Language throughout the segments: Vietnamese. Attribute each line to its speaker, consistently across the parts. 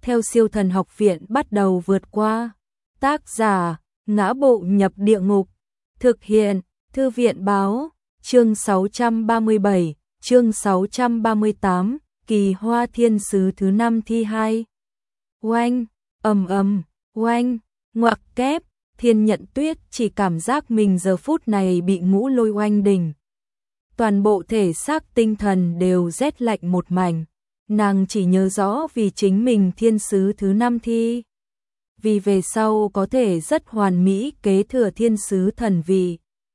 Speaker 1: theo Siêu Thần Học Viện bắt đầu vượt qua. Tác giả: Ngã Bộ Nhập Địa Ngục. Thực hiện: Thư viện báo. Chương 637, chương 638, Kỳ Hoa Thiên Sứ thứ 5 thi 2. Oanh, ầm ầm, oanh, ngoặc kép, Thiên Nhận Tuyết chỉ cảm giác mình giờ phút này bị ngũ lôi oanh đỉnh. Toàn bộ thể xác tinh thần đều rét lạnh một mảnh, nàng chỉ nhớ rõ vì chính mình thiên sứ thứ 5 thi. Vì về sau có thể rất hoàn mỹ kế thừa thiên sứ thần vị.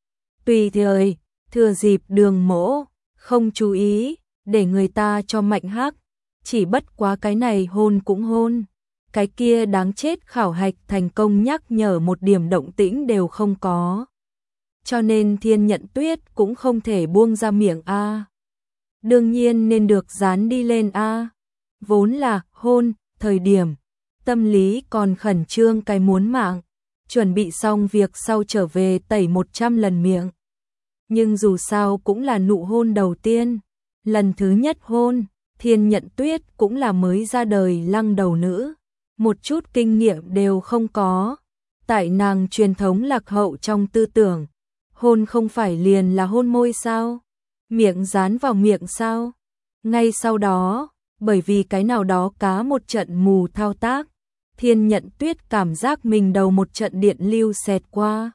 Speaker 1: Tùy thời, thừa dịp Đường Mỗ không chú ý, để người ta cho mạnh hắc, chỉ bất quá cái này hôn cũng hôn. Cái kia đáng chết khảo hạch thành công nhắc nhở một điểm động tĩnh đều không có. Cho nên Thiên Nhận Tuyết cũng không thể buông ra miệng a. Đương nhiên nên được dán đi lên a. Vốn là hôn, thời điểm, tâm lý còn khẩn trương cái muốn mạng, chuẩn bị xong việc sau trở về tẩy 100 lần miệng. Nhưng dù sao cũng là nụ hôn đầu tiên, lần thứ nhất hôn, Thiên Nhận Tuyết cũng là mới ra đời lăng đầu nữ, một chút kinh nghiệm đều không có. Tại nàng truyền thống lạc hậu trong tư tưởng, hôn không phải liền là hôn môi sao? Miệng dán vào miệng sao? Ngay sau đó, bởi vì cái nào đó cá một trận mù thao tác, Thiên Nhận Tuyết cảm giác mình đầu một trận điện lưu xẹt qua.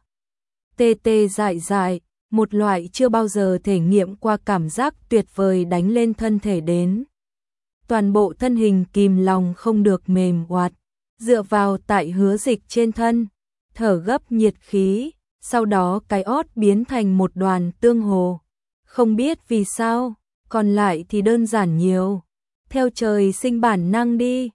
Speaker 1: Tê tê dại dại, một loại chưa bao giờ thể nghiệm qua cảm giác tuyệt vời đánh lên thân thể đến. Toàn bộ thân hình kìm lòng không được mềm oạt, dựa vào tại Hứa Dịch trên thân, thở gấp nhiệt khí, sau đó cái ót biến thành một đoàn tương hồ. Không biết vì sao, còn lại thì đơn giản nhiều. Theo trời sinh bản năng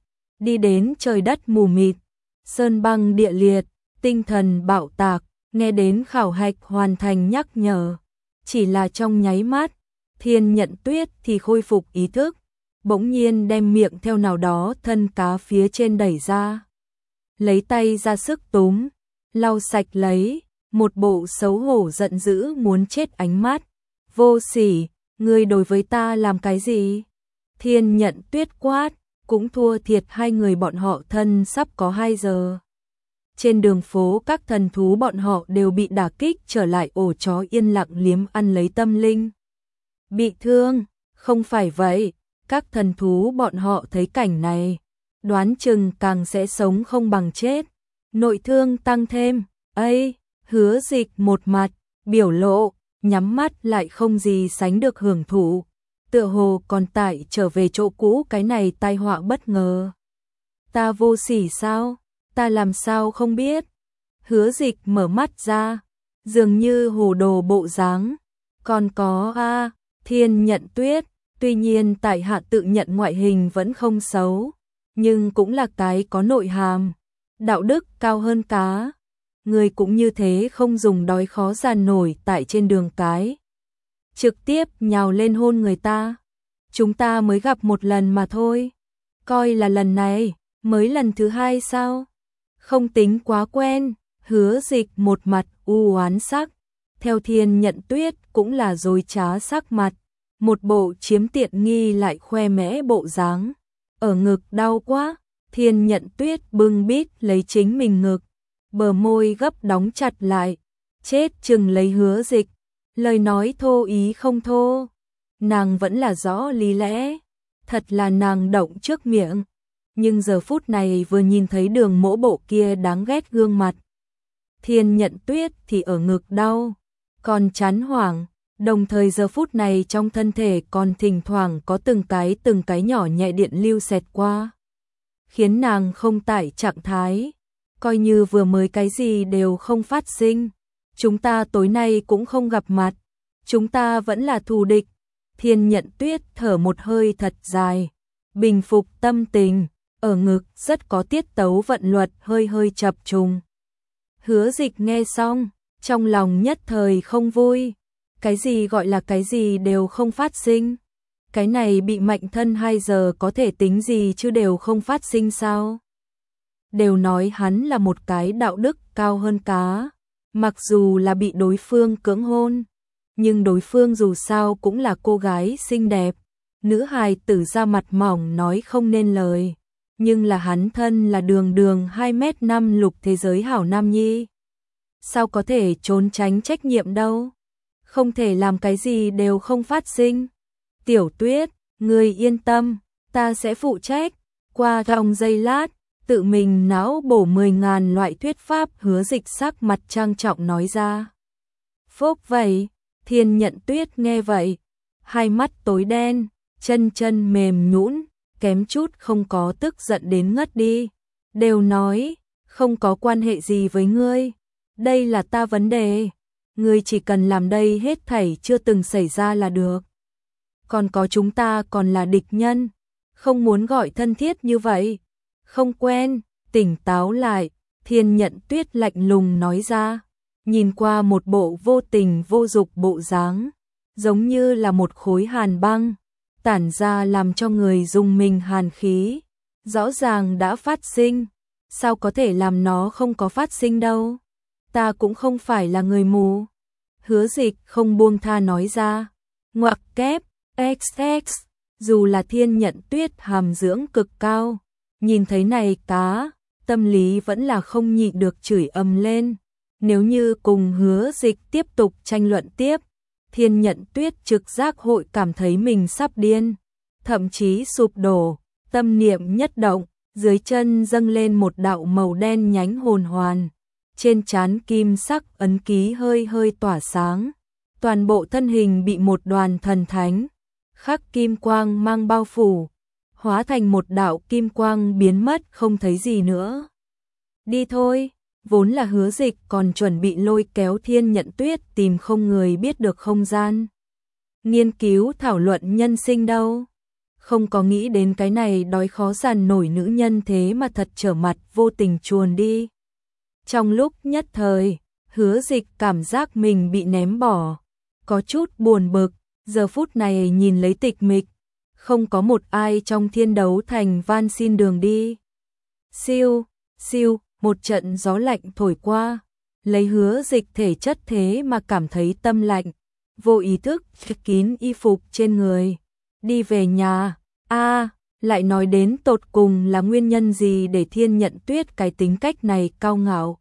Speaker 1: đi đến trời đất mù mịt, sơn băng địa liệt, tinh thần bạo tạc, nghe đến khảo hạch hoàn thành nhắc nhở. Chỉ là trong nháy mắt, Thiên Nhận Tuyết thì khôi phục ý thức, bỗng nhiên đem miệng theo nào đó thân cá phía trên đẩy ra. Lấy tay ra sức túm, lau sạch lấy, một bộ xấu hổ giận dữ muốn chết ánh mắt. Vô sỉ, ngươi đối với ta làm cái gì? Thiên Nhận Tuyết quát, cũng thua thiệt hai người bọn họ thân sắp có 2 giờ. Trên đường phố các thần thú bọn họ đều bị đả kích trở lại ổ chó yên lặng liếm ăn lấy tâm linh. Bị thương, không phải vậy, các thần thú bọn họ thấy cảnh này, đoán chừng càng sẽ sống không bằng chết. Nội thương tăng thêm, ấy, Hứa Dịch một mặt, biểu lộ, nhắm mắt lại không gì sánh được hưởng thụ, tựa hồ còn tại trở về chỗ cũ cái này tai họa bất ngờ. Ta vô sỉ sao? Ta làm sao không biết? Hứa Dịch mở mắt ra, dường như hồ đồ bộ dáng. Còn có Thiên Nhận Tuyết, tuy nhiên tại hạ tự nhận ngoại hình vẫn không xấu, nhưng cũng là cái có nội hàm, đạo đức cao hơn cá. Người cũng như thế không dùng đói khó giàn nổi tại trên đường cái, trực tiếp nhào lên hôn người ta. Chúng ta mới gặp một lần mà thôi, coi là lần này mới lần thứ 2 sao? Không tính quá quen. Hứa Dịch một mặt u oán sắc, theo Thiên Nhận Tuyết cũng là dối trá sắc mặt, một bộ chiếm tiện nghi lại khoe mẽ bộ dáng. Ở ngực đau quá, Thiên Nhận Tuyết bưng bít lấy chính mình ngực, bờ môi gấp đóng chặt lại, chết chừng lấy Hứa Dịch, lời nói thô ý không thô, nàng vẫn là rõ lý lẽ, thật là nàng động trước miệng. Nhưng giờ phút này vừa nhìn thấy Đường Mỗ bộ kia đáng ghét gương mặt, Thiên Nhận Tuyết thì ở ngực đau, còn chán hoảng, đồng thời giờ phút này trong thân thể còn thỉnh thoảng có từng cái nhỏ nhẹ điện lưu xẹt qua, khiến nàng không tại trạng thái, coi như vừa mới cái gì đều không phát sinh. Chúng ta tối nay cũng không gặp mặt, chúng ta vẫn là thù địch. Thiên Nhận Tuyết thở một hơi thật dài, bình phục tâm tình, ở ngực rất có tiết tấu vận luật hơi hơi chập trùng. Hứa Dịch nghe xong, trong lòng nhất thời không vui. Cái gì gọi là cái gì đều không phát sinh? Cái này bị mạnh thân 2 giờ có thể tính gì chứ đều không phát sinh sao? Đều nói hắn là một cái đạo đức cao hơn cá, mặc dù là bị đối phương cưỡng hôn, nhưng đối phương dù sao cũng là cô gái xinh đẹp, nữ hài tử ra mặt mỏng nói không nên lời. nhưng là hắn thân là đường đường 2m5 lục thế giới hảo nam nhi. Sao có thể trốn tránh trách nhiệm đâu? Không thể làm cái gì đều không phát sinh. Tiểu Tuyết, ngươi yên tâm, ta sẽ phụ trách. Qua trong giây lát, tự mình não bổ 10.000 loại thuyết pháp, Hứa Dịch sắc mặt trang trọng nói ra. Phốc vậy, Thiên Nhận Tuyết nghe vậy, hai mắt tối đen, chân chân mềm nhũn, kém chút không có tức giận đến ngất đi. Đều nói, không có quan hệ gì với ngươi, đây là ta vấn đề, ngươi chỉ cần làm đây hết thảy chưa từng xảy ra là được. Còn có chúng ta còn là địch nhân, không muốn gọi thân thiết như vậy. Không quen, tỉnh táo lại, Thiên Nhận Tuyết lạnh lùng nói ra, nhìn qua một bộ vô tình vô dục bộ dáng, giống như là một khối hàn băng, tản ra làm cho người rùng mình hàn khí. Rõ ràng đã phát sinh, sao có thể làm nó không có phát sinh đâu? Ta cũng không phải là người mù. Hứa Dịch không buông tha nói ra, ngoặc kép, XX, dù là Thiên Nhận Tuyết hàm dưỡng cực cao, nhìn thấy này cá, tâm lý vẫn là không nhịn được chửi ầm lên. Nếu như cùng Hứa Dịch tiếp tục tranh luận tiếp, Thiên Nhận Tuyết trực giác hội cảm thấy mình sắp điên, thậm chí sụp đổ. Tâm niệm nhất động, dưới chân dâng lên một đạo màu đen nhánh hồn hoàn, trên trán kim sắc ấn ký hơi hơi tỏa sáng, toàn bộ thân hình bị một đoàn thần thánh khắc kim quang mang bao phủ, hóa thành một đạo kim quang biến mất không thấy gì nữa. Đi thôi, vốn là Hứa Dịch còn chuẩn bị lôi kéo Thiên Nhận Tuyết tìm không người biết được không gian, nghiên cứu thảo luận nhân sinh đâu. Không có nghĩ đến cái này đói khó dằn nổi nữ nhân thế mà thật trở mặt vô tình chuồn đi. Trong lúc nhất thời, Hứa Dịch cảm giác mình bị ném bỏ, có chút buồn bực, giờ phút này nhìn lấy tịch mịch, không có một ai trong thiên đấu thành van xin đường đi. Siêu, siêu, một trận gió lạnh thổi qua, lấy Hứa Dịch thể chất thế mà cảm thấy tâm lạnh, vô ý thức kín y phục trên người. Đi về nhà, lại nói đến tột cùng là nguyên nhân gì để Thiên Nhận Tuyết cái tính cách này cao ngạo,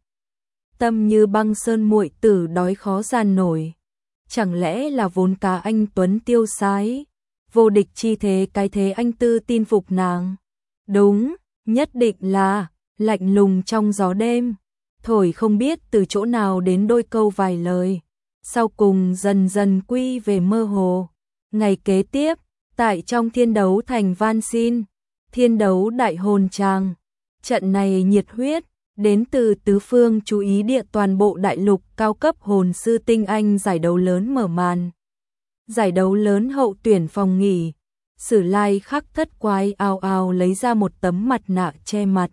Speaker 1: tâm như băng sơn muội tử đói khó dàn nổi. Chẳng lẽ là vốn cả anh tuấn tiêu sái, vô địch chi thế, cái thế anh tư tin phục nàng? Đúng, nhất định là lạnh lùng trong gió đêm, thổi không biết từ chỗ nào đến đôi câu vài lời, sau cùng dần dần quy về mơ hồ. Ngày kế tiếp, tại trong thiên đấu thành van xin, thiên đấu đại hồn tràng, trận này nhiệt huyết, đến từ tứ phương chú ý địa toàn bộ đại lục cao cấp hồn sư tinh anh giải đấu lớn mở màn. Giải đấu lớn hậu tuyển phòng nghỉ, Sử Lai Khắc Thất Quái ào ào lấy ra một tấm mặt nạ che mặt.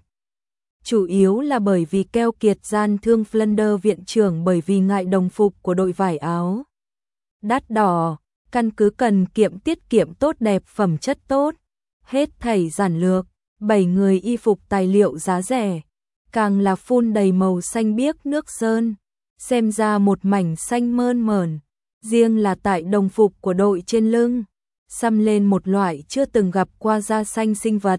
Speaker 1: Chủ yếu là bởi vì keo kiệt gian thương Flander viện trưởng bởi vì ngại đồng phục của đội vải áo đắt đỏ, căn cứ cần kiệm tiết kiệm tốt đẹp phẩm chất tốt, hết thảy giản lược, 7 người y phục tài liệu giá rẻ, càng là phun đầy màu xanh biếc nước sơn, xem ra một mảnh xanh mơn mởn, riêng là tại đồng phục của đội trên lưng, xăm lên một loại chưa từng gặp qua da xanh sinh vật.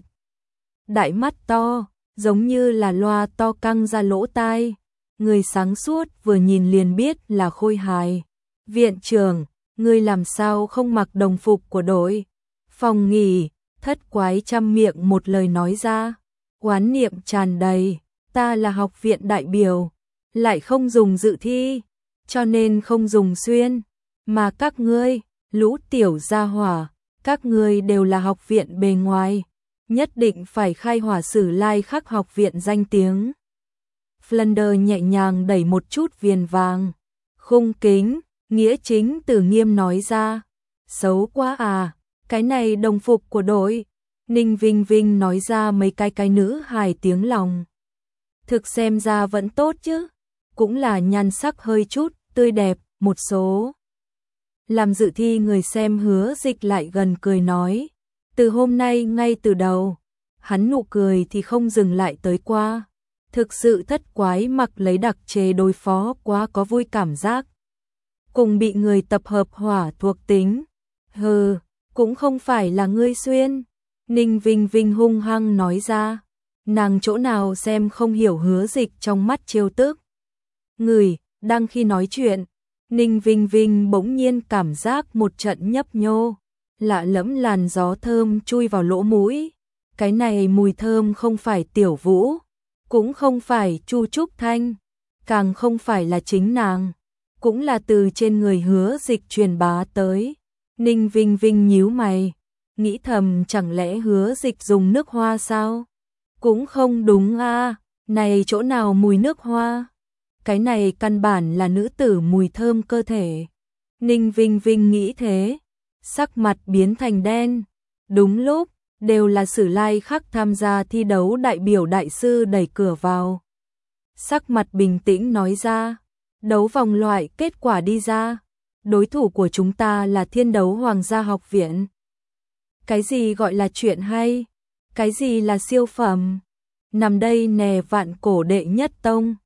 Speaker 1: Đại mắt to, giống như là loa to căng ra lỗ tai, người sáng suốt vừa nhìn liền biết là khôi hài. Viện trưởng, ngươi làm sao không mặc đồng phục của đội? Phòng nghỉ, Thất Quái trăm miệng một lời nói ra, oán niệm tràn đầy, ta là học viện đại biểu, lại không dùng dự thi, cho nên không dùng xuyên, mà các ngươi, lũ tiểu gia hỏa, các ngươi đều là học viện bề ngoài, nhất định phải khai hỏa Sử Lai Khắc học viện danh tiếng. Flander nhẹ nhàng đẩy một chút viền vàng, khung kính, nghĩa chính từ nghiêm nói ra, xấu quá à, cái này đồng phục của đội. Ninh Vinh Vinh nói ra mấy cái nữ hài tiếng lòng. Thực xem ra vẫn tốt chứ, cũng là nhan sắc hơi chút, tươi đẹp, một số. Làm dự thi người xem Hứa Dịch lại gần cười nói, từ hôm nay ngay từ đầu, hắn nụ cười thì không dừng lại tới qua. Thực sự Thất Quái mặc lấy đặc chế đối phó quá có vui cảm giác. Cùng bị người tập hợp hỏa thuộc tính. Hừ, cũng không phải là ngươi xuyên. Ninh Vinh Vinh hung hăng nói ra. Nàng chỗ nào xem không hiểu Hứa Dịch trong mắt trêu tức. Người, đang khi nói chuyện, Ninh Vinh Vinh bỗng nhiên cảm giác một trận nhấp nhô, lạ lẫm làn gió thơm chui vào lỗ mũi. Cái này mùi thơm không phải Tiểu Vũ, cũng không phải Chu Trúc Thanh, càng không phải là chính nàng, cũng là từ trên người Hứa Dịch truyền bá tới. Ninh Vinh Vinh nhíu mày, nghĩ thầm chẳng lẽ Hứa Dịch dùng nước hoa sao? Cũng không đúng a, này chỗ nào mùi nước hoa? Cái này căn bản là nữ tử mùi thơm cơ thể. Ninh Vinh Vinh nghĩ thế, sắc mặt biến thành đen. Đúng lúc, đều là Sử Lai Khắc tham gia thi đấu đại biểu đại sư đẩy cửa vào. Sắc mặt bình tĩnh nói ra, đấu vòng loại kết quả đi ra, đối thủ của chúng ta là Thiên Đấu Hoàng gia học viện. Cái gì gọi là chuyện hay? Cái gì là siêu phẩm? Nằm đây nè vạn cổ đệ nhất tông.